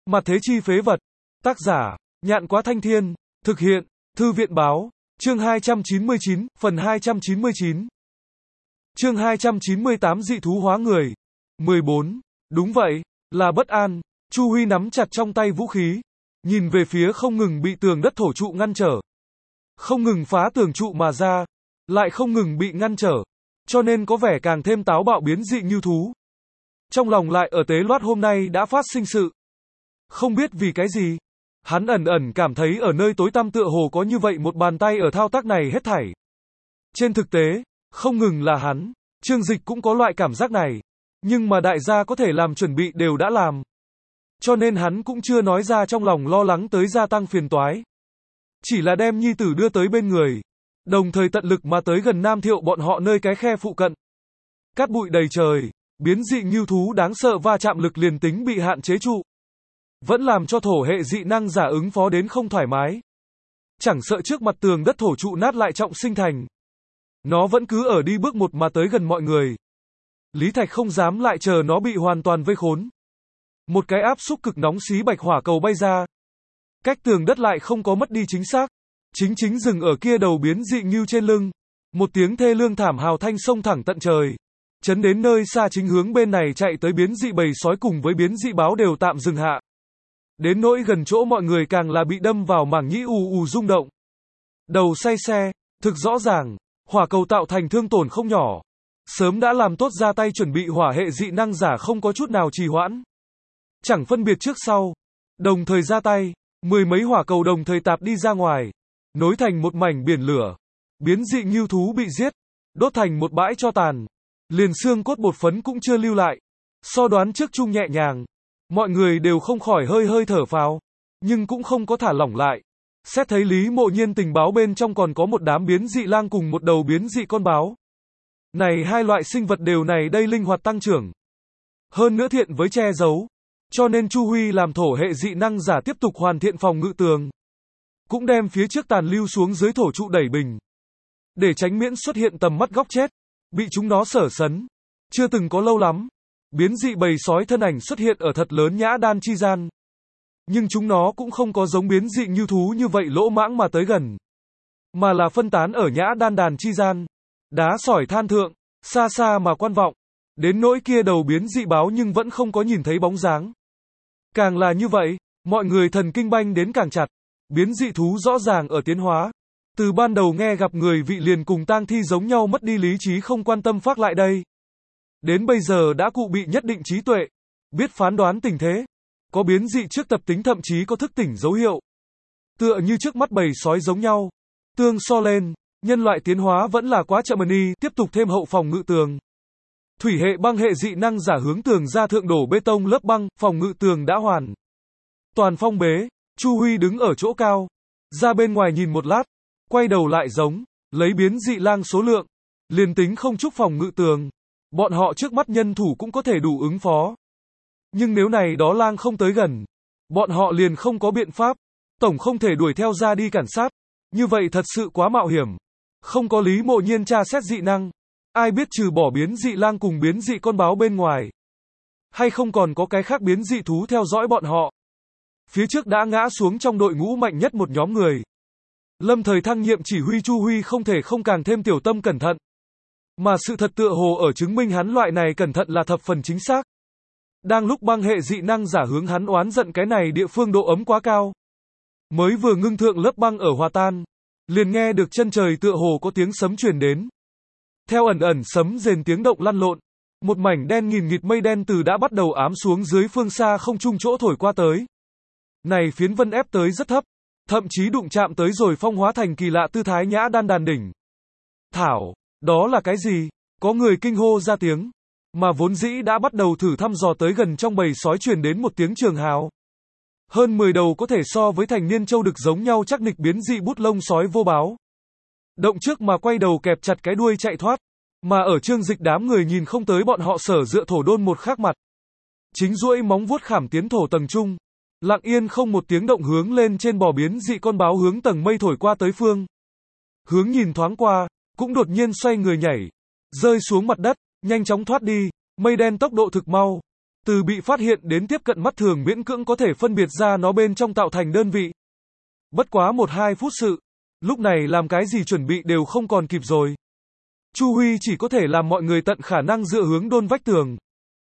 Mặt thế chi phế vật. Tác giả, Nhạn Quá Thanh Thiên. Thực hiện, Thư viện Báo. Chương 299, phần 299. Chương 298 dị thú hóa người. 14. Đúng vậy, là bất an. Chu Huy nắm chặt trong tay vũ khí, nhìn về phía không ngừng bị tường đất thổ trụ ngăn trở. Không ngừng phá tường trụ mà ra, lại không ngừng bị ngăn trở, cho nên có vẻ càng thêm táo bạo biến dị như thú. Trong lòng lại ở tế loát hôm nay đã phát sinh sự. Không biết vì cái gì, hắn ẩn ẩn cảm thấy ở nơi tối tăm tựa hồ có như vậy một bàn tay ở thao tác này hết thảy. Trên thực tế, không ngừng là hắn, Trương Dịch cũng có loại cảm giác này, nhưng mà đại gia có thể làm chuẩn bị đều đã làm. Cho nên hắn cũng chưa nói ra trong lòng lo lắng tới gia tăng phiền toái. Chỉ là đem nhi tử đưa tới bên người, đồng thời tận lực mà tới gần Nam Thiệu bọn họ nơi cái khe phụ cận. Cát bụi đầy trời, biến dị ngưu thú đáng sợ va chạm lực liền tính bị hạn chế trụ, vẫn làm cho thổ hệ dị năng giả ứng phó đến không thoải mái. Chẳng sợ trước mặt tường đất thổ trụ nát lại trọng sinh thành, nó vẫn cứ ở đi bước một mà tới gần mọi người. Lý Thạch không dám lại chờ nó bị hoàn toàn vây khốn. Một cái áp xúc cực nóng xí bạch hỏa cầu bay ra, cách tường đất lại không có mất đi chính xác, chính dừng ở kia đầu biến dị ngưu trên lưng. Một tiếng thê lương thảm hào thanh xông thẳng tận trời, chấn đến nơi xa chính hướng bên này chạy tới biến dị bầy sói cùng với biến dị báo đều tạm dừng hạ. Đến nỗi gần chỗ mọi người càng là bị đâm vào mảng nhĩ ù rung động. Đầu say xe, thực rõ ràng, hỏa cầu tạo thành thương tổn không nhỏ. Sớm đã làm tốt ra tay chuẩn bị hỏa hệ dị năng giả không có chút nào trì hoãn. Chẳng phân biệt trước sau, đồng thời ra tay, mười mấy hỏa cầu đồng thời tạp đi ra ngoài, nối thành một mảnh biển lửa. Biến dị ngưu thú bị giết, đốt thành một bãi tro tàn, liền xương cốt bột phấn cũng chưa lưu lại. So đoán trước chung nhẹ nhàng, mọi người đều không khỏi hơi thở phào, nhưng cũng không có thả lỏng lại. Xét thấy Lý Mộ Nhiên tình báo bên trong còn có một đám biến dị lang cùng một đầu biến dị con báo. Này hai loại sinh vật đều này đây linh hoạt tăng trưởng, hơn nữa thiện với che giấu, cho nên Chu Huy làm thổ hệ dị năng giả tiếp tục hoàn thiện phòng ngự tường, cũng đem phía trước tàn lưu xuống dưới thổ trụ đẩy bình, để tránh miễn xuất hiện tầm mắt góc chết, bị chúng nó sở sấn. Chưa từng có lâu lắm, biến dị bầy sói thân ảnh xuất hiện ở thật lớn nhã đan chi gian. Nhưng chúng nó cũng không có giống biến dị như thú như vậy lỗ mãng mà tới gần, mà là phân tán ở nhã đan đàn chi gian, đá sỏi than thượng, xa xa mà quan vọng. Đến nỗi kia đầu biến dị báo nhưng vẫn không có nhìn thấy bóng dáng. Càng là như vậy, mọi người thần kinh banh đến càng chặt. Biến dị thú rõ ràng ở tiến hóa. Từ ban đầu nghe gặp người vị liền cùng tang thi giống nhau mất đi lý trí không quan tâm phát lại đây. Đến bây giờ đã cụ bị nhất định trí tuệ, biết phán đoán tình thế. Có biến dị trước tập tính thậm chí có thức tỉnh dấu hiệu. Tựa như trước mắt bầy sói giống nhau. Tương so lên, nhân loại tiến hóa vẫn là quá chậm đi, tiếp tục thêm hậu phòng ngự tường. Thủy hệ băng hệ dị năng giả hướng tường ra thượng đổ bê tông lớp băng, phòng ngự tường đã hoàn toàn phong bế. Chu Huy đứng ở chỗ cao, ra bên ngoài nhìn một lát, quay đầu lại giống, lấy biến dị lang số lượng, liền tính không chúc phòng ngự tường, bọn họ trước mắt nhân thủ cũng có thể đủ ứng phó. Nhưng nếu này đó lang không tới gần, bọn họ liền không có biện pháp, tổng không thể đuổi theo ra đi cản sát, như vậy thật sự quá mạo hiểm. Không có Lý Mộ Nhiên tra xét dị năng, ai biết trừ bỏ biến dị lang cùng biến dị con báo bên ngoài, hay không còn có cái khác biến dị thú theo dõi bọn họ. Phía trước đã ngã xuống trong đội ngũ mạnh nhất một nhóm người. Lâm thời thăng nhiệm chỉ huy Chu Huy không thể không càng thêm tiểu tâm cẩn thận. Mà sự thật tựa hồ ở chứng minh hắn loại này cẩn thận là thập phần chính xác. Đang lúc băng hệ dị năng giả hướng hắn oán giận cái này địa phương độ ấm quá cao, mới vừa ngưng thượng lớp băng ở hòa tan, liền nghe được chân trời tựa hồ có tiếng sấm truyền đến. Theo ẩn sấm rền tiếng động lăn lộn, một mảnh đen nghìn nghịt mây đen từ đã bắt đầu ám xuống dưới phương xa không trung chỗ thổi qua tới. Này phiến vân ép tới rất thấp, thậm chí đụng chạm tới rồi phong hóa thành kỳ lạ tư thái nhã đan đàn đỉnh. Thảo, đó là cái gì? Có người kinh hô ra tiếng, mà vốn dĩ đã bắt đầu thử thăm dò tới gần trong bầy sói truyền đến một tiếng trường hào. Hơn 10 đầu có thể so với thành niên châu đực giống nhau chắc nịch biến dị bút lông sói vô báo. Động trước mà quay đầu kẹp chặt cái đuôi chạy thoát, mà ở Trương Dịch đám người nhìn không tới bọn họ sở dựa thổ đôn một khác mặt. Chính duỗi móng vuốt khảm tiến thổ tầng trung, lặng yên không một tiếng động hướng lên trên bò biến dị con báo hướng tầng mây thổi qua tới phương. Hướng nhìn thoáng qua, cũng đột nhiên xoay người nhảy, rơi xuống mặt đất, nhanh chóng thoát đi, mây đen tốc độ thực mau. Từ bị phát hiện đến tiếp cận mắt thường miễn cưỡng có thể phân biệt ra nó bên trong tạo thành đơn vị. Bất quá 1-2 phút sự, lúc này làm cái gì chuẩn bị đều không còn kịp rồi. Chu Huy chỉ có thể làm mọi người tận khả năng dựa hướng đôn vách tường,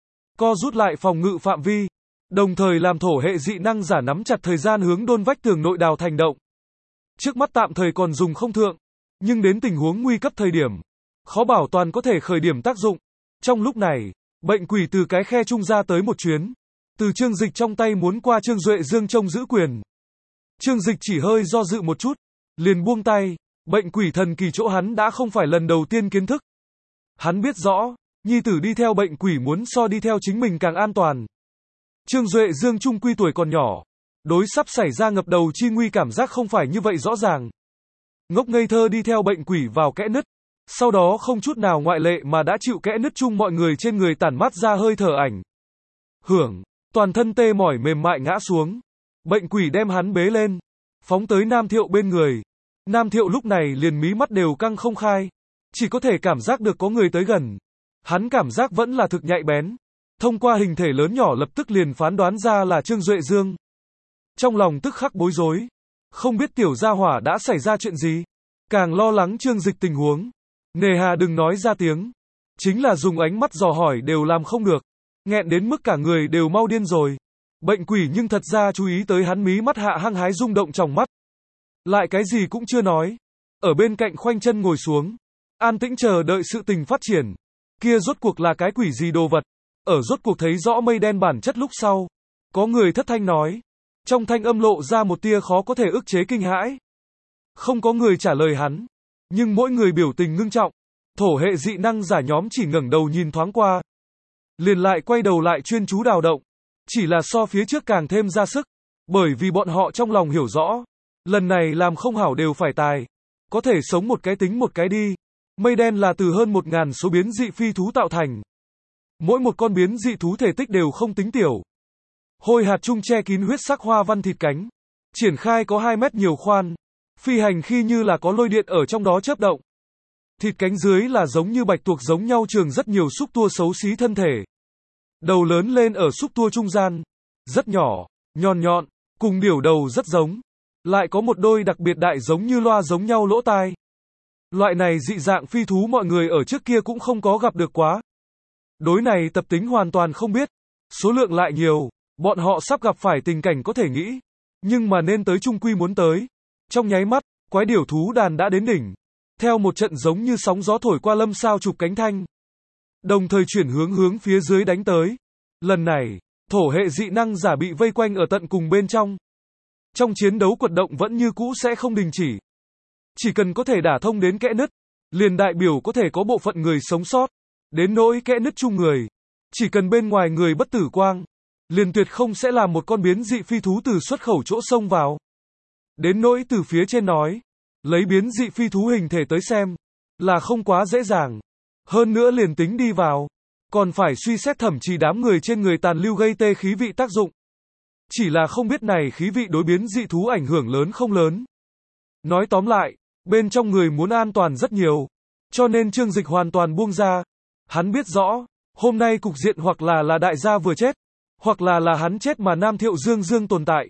co rút lại phòng ngự phạm vi, đồng thời làm thổ hệ dị năng giả nắm chặt thời gian hướng đôn vách tường nội đào thành động. Trước mắt tạm thời còn dùng không thượng, nhưng đến tình huống nguy cấp thời điểm, khó bảo toàn có thể khởi điểm tác dụng. Trong lúc này, bệnh quỷ từ cái khe trung ra tới một chuyến, từ Trương Dịch trong tay muốn qua Trương Duệ Dương trông giữ quyền. Trương Dịch chỉ hơi do dự một chút, liền buông tay, bệnh quỷ thần kỳ chỗ hắn đã không phải lần đầu tiên kiến thức. Hắn biết rõ, nhi tử đi theo bệnh quỷ muốn so đi theo chính mình càng an toàn. Trương Duệ Dương trung quy tuổi còn nhỏ, đối sắp xảy ra ngập đầu chi nguy cảm giác không phải như vậy rõ ràng. Ngốc ngây thơ đi theo bệnh quỷ vào kẽ nứt, sau đó không chút nào ngoại lệ mà đã chịu kẽ nứt chung mọi người trên người tản mát ra hơi thở ảnh hưởng, toàn thân tê mỏi mềm mại ngã xuống. Bệnh quỷ đem hắn bế lên, phóng tới Nam Thiệu bên người. Nam Thiệu lúc này liền mí mắt đều căng không khai, chỉ có thể cảm giác được có người tới gần. Hắn cảm giác vẫn là thực nhạy bén, thông qua hình thể lớn nhỏ lập tức liền phán đoán ra là Trương Duệ Dương. Trong lòng tức khắc bối rối, không biết tiểu gia hỏa đã xảy ra chuyện gì, càng lo lắng Trương Dịch tình huống. Nề hà đừng nói ra tiếng, chính là dùng ánh mắt dò hỏi đều làm không được, nghẹn đến mức cả người đều mau điên rồi. Bệnh quỷ nhưng thật ra chú ý tới hắn mí mắt hạ hăng hái rung động trong mắt. Lại cái gì cũng chưa nói, ở bên cạnh khoanh chân ngồi xuống, an tĩnh chờ đợi sự tình phát triển. Kia rốt cuộc là cái quỷ gì đồ vật? Ở rốt cuộc thấy rõ mây đen bản chất lúc sau, có người thất thanh nói, trong thanh âm lộ ra một tia khó có thể ức chế kinh hãi. Không có người trả lời hắn, nhưng mỗi người biểu tình ngưng trọng. Thổ hệ dị năng giả nhóm chỉ ngẩng đầu nhìn thoáng qua, liền lại quay đầu lại chuyên chú đào động, chỉ là so phía trước càng thêm ra sức, bởi vì bọn họ trong lòng hiểu rõ, lần này làm không hảo đều phải tài, có thể sống một cái tính một cái đi. Mây đen là từ hơn 1000 số biến dị phi thú tạo thành, mỗi một con biến dị thú thể tích đều không tính tiểu. Hôi hạt trung che kín huyết sắc hoa văn thịt cánh, triển khai có 2 mét nhiều khoan, phi hành khi như là có lôi điện ở trong đó chớp động. Thịt cánh dưới là giống như bạch tuộc giống nhau trường rất nhiều xúc tua xấu xí thân thể. Đầu lớn lên ở xúc tua trung gian, rất nhỏ, nhọn nhọn, cùng điểu đầu rất giống. Lại có một đôi đặc biệt đại giống như loa giống nhau lỗ tai. Loại này dị dạng phi thú mọi người ở trước kia cũng không có gặp được quá. Đối này tập tính hoàn toàn không biết, số lượng lại nhiều, bọn họ sắp gặp phải tình cảnh có thể nghĩ. Nhưng mà nên tới trung quy muốn tới. Trong nháy mắt, quái điểu thú đàn đã đến đỉnh. Theo một trận giống như sóng gió thổi qua lâm sao chụp cánh thanh, đồng thời chuyển hướng phía dưới đánh tới. Lần này, thổ hệ dị năng giả bị vây quanh ở tận cùng bên trong. Trong chiến đấu quật động vẫn như cũ sẽ không đình chỉ. Chỉ cần có thể đả thông đến kẽ nứt, liền đại biểu có thể có bộ phận người sống sót. Đến nỗi kẽ nứt chung người, chỉ cần bên ngoài người bất tử quang, liền tuyệt không sẽ làm một con biến dị phi thú từ xuất khẩu chỗ xông vào. Đến nỗi từ phía trên nói, lấy biến dị phi thú hình thể tới xem, là không quá dễ dàng. Hơn nữa liền tính đi vào, còn phải suy xét thẩm trì đám người trên người tàn lưu gây tê khí vị tác dụng. Chỉ là không biết này khí vị đối biến dị thú ảnh hưởng lớn không lớn. Nói tóm lại, bên trong người muốn an toàn rất nhiều, cho nên Trương Dịch hoàn toàn buông ra. Hắn biết rõ, hôm nay cục diện hoặc là đại gia vừa chết, hoặc là hắn chết mà Nam Thiệu Dương tồn tại.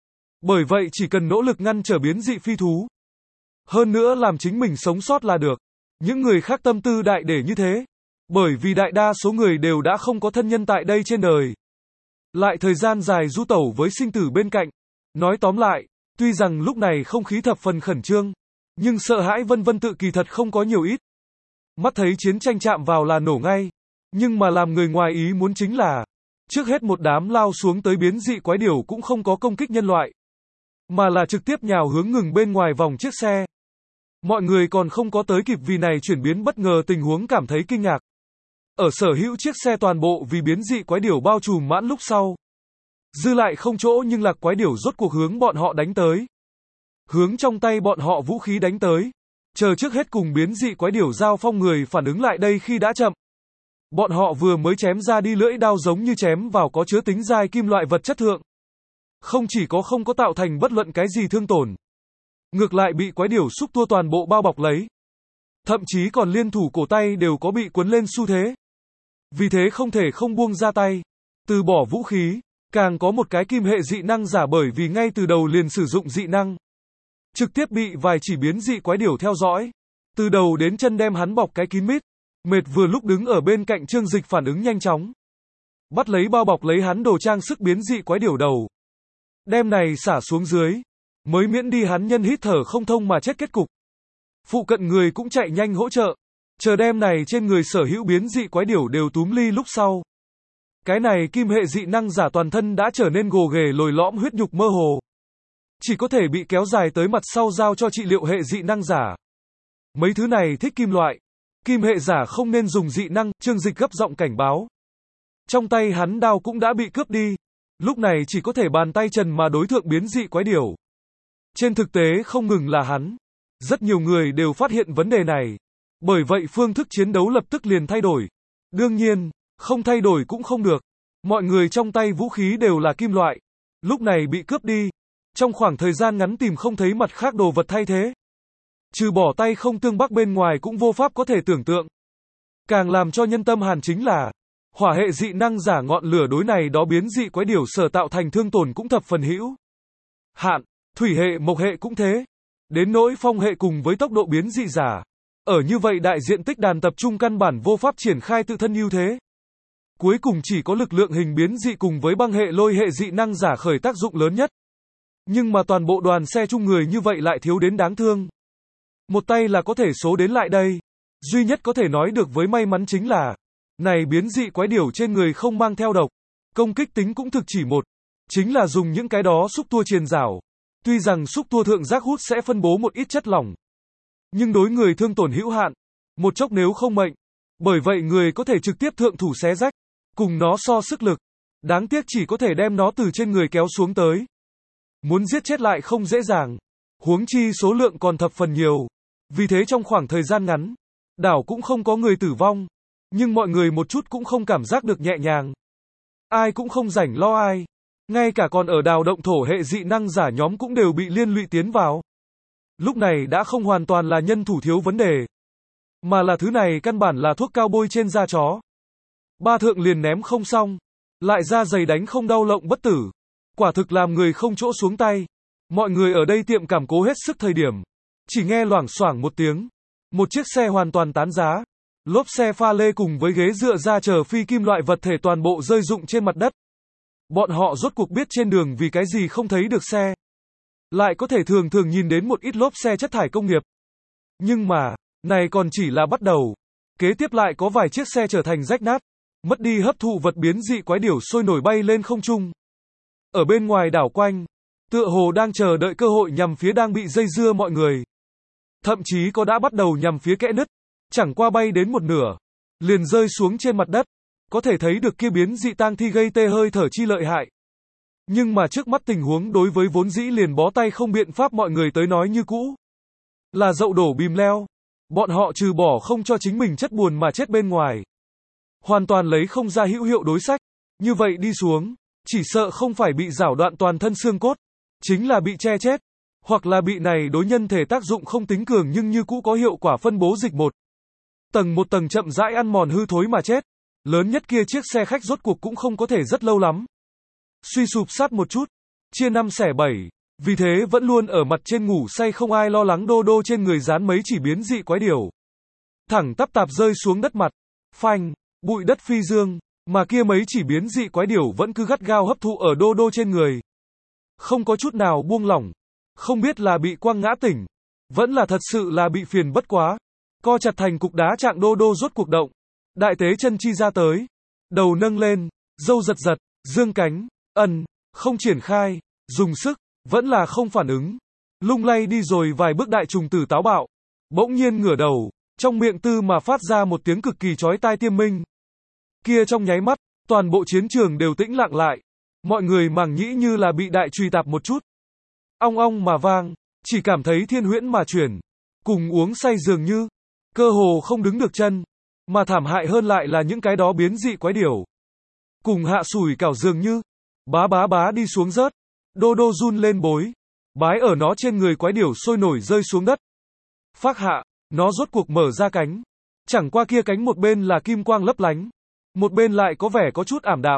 Bởi vậy chỉ cần nỗ lực ngăn trở biến dị phi thú, hơn nữa làm chính mình sống sót là được. Những người khác tâm tư đại để như thế, bởi vì đại đa số người đều đã không có thân nhân tại đây trên đời. Lại thời gian dài du tẩu với sinh tử bên cạnh. Nói tóm lại, tuy rằng lúc này không khí thập phần khẩn trương, nhưng sợ hãi vân vân tự kỳ thật không có nhiều ít. Mắt thấy chiến tranh chạm vào là nổ ngay, nhưng mà làm người ngoài ý muốn chính là, trước hết một đám lao xuống tới biến dị quái điểu cũng không có công kích nhân loại, mà là trực tiếp nhào hướng ngừng bên ngoài vòng chiếc xe. Mọi người còn không có tới kịp vì này chuyển biến bất ngờ tình huống cảm thấy kinh ngạc. Ở sở hữu chiếc xe toàn bộ vì biến dị quái điểu bao trùm mãn lúc sau, dư lại không chỗ nhưng lạc quái điểu rốt cuộc hướng bọn họ đánh tới. Hướng trong tay bọn họ vũ khí đánh tới. Chờ trước hết cùng biến dị quái điểu giao phong người phản ứng lại đây khi đã chậm. Bọn họ vừa mới chém ra đi lưỡi đao giống như chém vào có chứa tính dai kim loại vật chất thượng. Không chỉ có không có tạo thành bất luận cái gì thương tổn, ngược lại bị quái điểu xúc tua toàn bộ bao bọc lấy. Thậm chí còn liên thủ cổ tay đều có bị cuốn lên xu thế. Vì thế không thể không buông ra tay. Từ bỏ vũ khí, càng có một cái kim hệ dị năng giả bởi vì ngay từ đầu liền sử dụng dị năng. Trực tiếp bị vài chỉ biến dị quái điểu theo dõi. Từ đầu đến chân đem hắn bọc cái kín mít. Mệt vừa lúc đứng ở bên cạnh Trương Dịch phản ứng nhanh chóng. Bắt lấy bao bọc lấy hắn đồ trang sức biến dị quái điểu đầu. Đem này xả xuống dưới. Mới miễn đi hắn nhân hít thở không thông mà chết kết cục. Phụ cận người cũng chạy nhanh hỗ trợ. Chờ đem này trên người sở hữu biến dị quái điểu đều túm ly lúc sau. Cái này kim hệ dị năng giả toàn thân đã trở nên gồ ghề lồi lõm huyết nhục mơ hồ. Chỉ có thể bị kéo dài tới mặt sau giao cho trị liệu hệ dị năng giả. Mấy thứ này thích kim loại. Kim hệ giả không nên dùng dị năng, Trương Dịch gấp giọng cảnh báo. Trong tay hắn đao cũng đã bị cướp đi. Lúc này chỉ có thể bàn tay trần mà đối thượng biến dị quái điểu. Trên thực tế không ngừng là hắn. Rất nhiều người đều phát hiện vấn đề này. Bởi vậy phương thức chiến đấu lập tức liền thay đổi. Đương nhiên, không thay đổi cũng không được. Mọi người trong tay vũ khí đều là kim loại. Lúc này bị cướp đi. Trong khoảng thời gian ngắn tìm không thấy mặt khác đồ vật thay thế. Trừ bỏ tay không tương bắc bên ngoài cũng vô pháp có thể tưởng tượng. Càng làm cho nhân tâm hàn chính là hỏa hệ dị năng giả ngọn lửa đối này đó biến dị quái điểu sở tạo thành thương tổn cũng thập phần hữu hạn, thủy hệ mộc hệ cũng thế. Đến nỗi phong hệ cùng với tốc độ biến dị giả. Ở như vậy đại diện tích đàn tập trung căn bản vô pháp triển khai tự thân ưu thế. Cuối cùng chỉ có lực lượng hình biến dị cùng với băng hệ lôi hệ dị năng giả khởi tác dụng lớn nhất. Nhưng mà toàn bộ đoàn xe chung người như vậy lại thiếu đến đáng thương. Một tay là có thể số đến lại đây. Duy nhất có thể nói được với may mắn chính là này biến dị quái điểu trên người không mang theo độc. Công kích tính cũng thực chỉ một. Chính là dùng những cái đó xúc tua triền rảo. Tuy rằng xúc tua thượng giác hút sẽ phân bố một ít chất lỏng. Nhưng đối người thương tổn hữu hạn. Một chốc nếu không mệnh. Bởi vậy người có thể trực tiếp thượng thủ xé rách. Cùng nó so sức lực. Đáng tiếc chỉ có thể đem nó từ trên người kéo xuống tới. Muốn giết chết lại không dễ dàng. Huống chi số lượng còn thập phần nhiều. Vì thế trong khoảng thời gian ngắn, đảo cũng không có người tử vong. Nhưng mọi người một chút cũng không cảm giác được nhẹ nhàng. Ai cũng không rảnh lo ai. Ngay cả còn ở đào động thổ hệ dị năng giả nhóm cũng đều bị liên lụy tiến vào. Lúc này đã không hoàn toàn là nhân thủ thiếu vấn đề. Mà là thứ này căn bản là thuốc cao bôi trên da chó. Ba thượng liền ném không xong. Lại ra giày đánh không đau lộng bất tử. Quả thực làm người không chỗ xuống tay. Mọi người ở đây tiệm cảm cố hết sức thời điểm. Chỉ nghe loảng xoảng một tiếng. Một chiếc xe hoàn toàn tán giá. Lốp xe pha lê cùng với ghế dựa da chờ phi kim loại vật thể toàn bộ rơi rụng trên mặt đất. Bọn họ rốt cuộc biết trên đường vì cái gì không thấy được xe. Lại có thể thường thường nhìn đến một ít lốp xe chất thải công nghiệp. Nhưng mà, này còn chỉ là bắt đầu. Kế tiếp lại có vài chiếc xe trở thành rách nát. Mất đi hấp thụ vật biến dị quái điểu sôi nổi bay lên không trung. Ở bên ngoài đảo quanh, tựa hồ đang chờ đợi cơ hội nhằm phía đang bị dây dưa mọi người. Thậm chí có đã bắt đầu nhằm phía kẽ nứt. Chẳng qua bay đến một nửa. Liền rơi xuống trên mặt đất. Có thể thấy được kia biến dị tang thi gây tê hơi thở chi lợi hại. Nhưng mà trước mắt tình huống đối với vốn dĩ liền bó tay không biện pháp mọi người tới nói như cũ. Là dậu đổ bìm leo. Bọn họ trừ bỏ không cho chính mình chất buồn mà chết bên ngoài. Hoàn toàn lấy không ra hữu hiệu đối sách. Như vậy đi xuống. Chỉ sợ không phải bị rảo đoạn toàn thân xương cốt. Chính là bị che chết. Hoặc là bị này đối nhân thể tác dụng không tính cường nhưng như cũ có hiệu quả phân bố dịch một tầng chậm rãi ăn mòn hư thối mà chết. Lớn nhất kia chiếc xe khách rốt cuộc cũng không có thể rất lâu lắm. Suy sụp sát một chút. Chia 5 xẻ 7. Vì thế vẫn luôn ở mặt trên ngủ say không ai lo lắng đô đô trên người dán mấy chỉ biến dị quái điểu. Thẳng tắp tạp rơi xuống đất mặt. Phanh. Bụi đất phi dương. Mà kia mấy chỉ biến dị quái điểu vẫn cứ gắt gao hấp thụ ở đô đô trên người. Không có chút nào buông lỏng. Không biết là bị quăng ngã tỉnh. Vẫn là thật sự là bị phiền bất quá. Co chặt thành cục đá trạng đô đô rốt cuộc động. Đại tế chân chi ra tới. Đầu nâng lên. Râu giật giật. Dương cánh. Không triển khai. Dùng sức. Vẫn là không phản ứng. Lung lay đi rồi vài bước đại trùng tử táo bạo. Bỗng nhiên ngửa đầu. Trong miệng tư mà phát ra một tiếng cực kỳ chói tai tiêm minh. Kia trong nháy mắt. Toàn bộ chiến trường đều tĩnh lặng lại. Mọi người màng nhĩ như là bị đại truy tạp một chút. Ong ong mà vang. Chỉ cảm thấy thiên huyễn mà chuyển. Cùng uống say dường như. Cơ hồ không đứng được chân. Mà thảm hại hơn lại là những cái đó biến dị quái điểu. Cùng hạ sủi cảo dường như. Bá bá đi xuống rớt. Đô đô run lên bối. Bái ở nó trên người quái điểu sôi nổi rơi xuống đất. Phác hạ. Nó rốt cuộc mở ra cánh. Chẳng qua kia cánh một bên là kim quang lấp lánh. Một bên lại có vẻ có chút ảm đạm.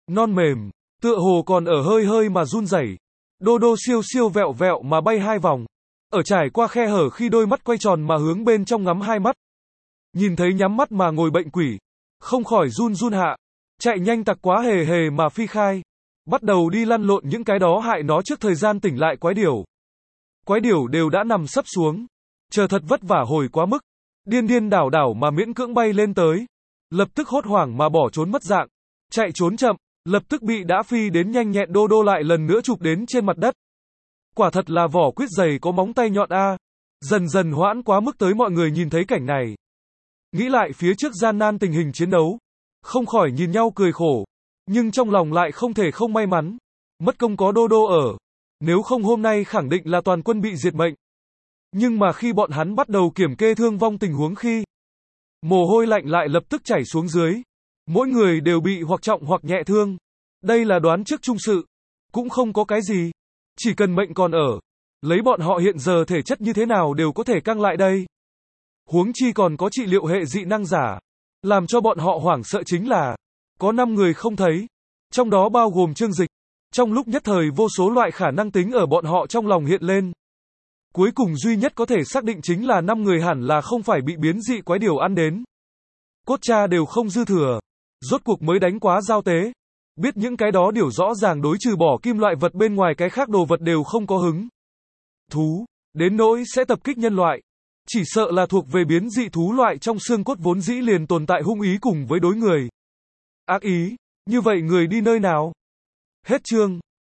non mềm, tựa hồ còn ở hơi hơi mà run rẩy. Đô đô siêu siêu vẹo vẹo mà bay 2 vòng, ở trải qua khe hở khi đôi mắt quay tròn mà hướng bên trong ngắm 2 mắt. Nhìn thấy nhắm mắt mà ngồi bệnh quỷ, không khỏi run run hạ, chạy nhanh tặc quá hề hề mà phi khai, bắt đầu đi lăn lộn những cái đó hại nó trước thời gian tỉnh lại quái điểu. Quái điểu đều đã nằm sấp xuống, chờ thật vất vả hồi quá mức, điên điên đảo đảo mà miễn cưỡng bay lên tới, lập tức hốt hoảng mà bỏ trốn mất dạng, chạy trốn chậm, lập tức bị đã phi đến nhanh nhẹn đô đô lại lần nữa chụp đến trên mặt đất. Quả thật là vỏ quýt dày có móng tay nhọn a. Dần dần hoãn quá mức tới mọi người nhìn thấy cảnh này. Nghĩ lại phía trước gian nan tình hình chiến đấu, không khỏi nhìn nhau cười khổ, nhưng trong lòng lại không thể không may mắn, mất công có đô đô ở, nếu không hôm nay khẳng định là toàn quân bị diệt mệnh. Nhưng mà khi bọn hắn bắt đầu kiểm kê thương vong tình huống khi, mồ hôi lạnh lại lập tức chảy xuống dưới, mỗi người đều bị hoặc trọng hoặc nhẹ thương. Đây là đoán trước chung sự, cũng không có cái gì, chỉ cần mệnh còn ở, lấy bọn họ hiện giờ thể chất như thế nào đều có thể căng lại đây. Huống chi còn có trị liệu hệ dị năng giả, làm cho bọn họ hoảng sợ chính là, có 5 người không thấy, trong đó bao gồm Trương Dịch. Trong lúc nhất thời vô số loại khả năng tính ở bọn họ trong lòng hiện lên. Cuối cùng duy nhất có thể xác định chính là 5 người hẳn là không phải bị biến dị quái điểu ăn đến. Cốt cha đều không dư thừa, rốt cuộc mới đánh quá giao tế. Biết những cái đó điều rõ ràng đối trừ bỏ kim loại vật bên ngoài cái khác đồ vật đều không có hứng thú, đến nỗi sẽ tập kích nhân loại. Chỉ sợ là thuộc về biến dị thú loại trong xương cốt vốn dĩ liền tồn tại hung ý cùng với đối người. Ác ý, như vậy người đi nơi nào? Hết chương.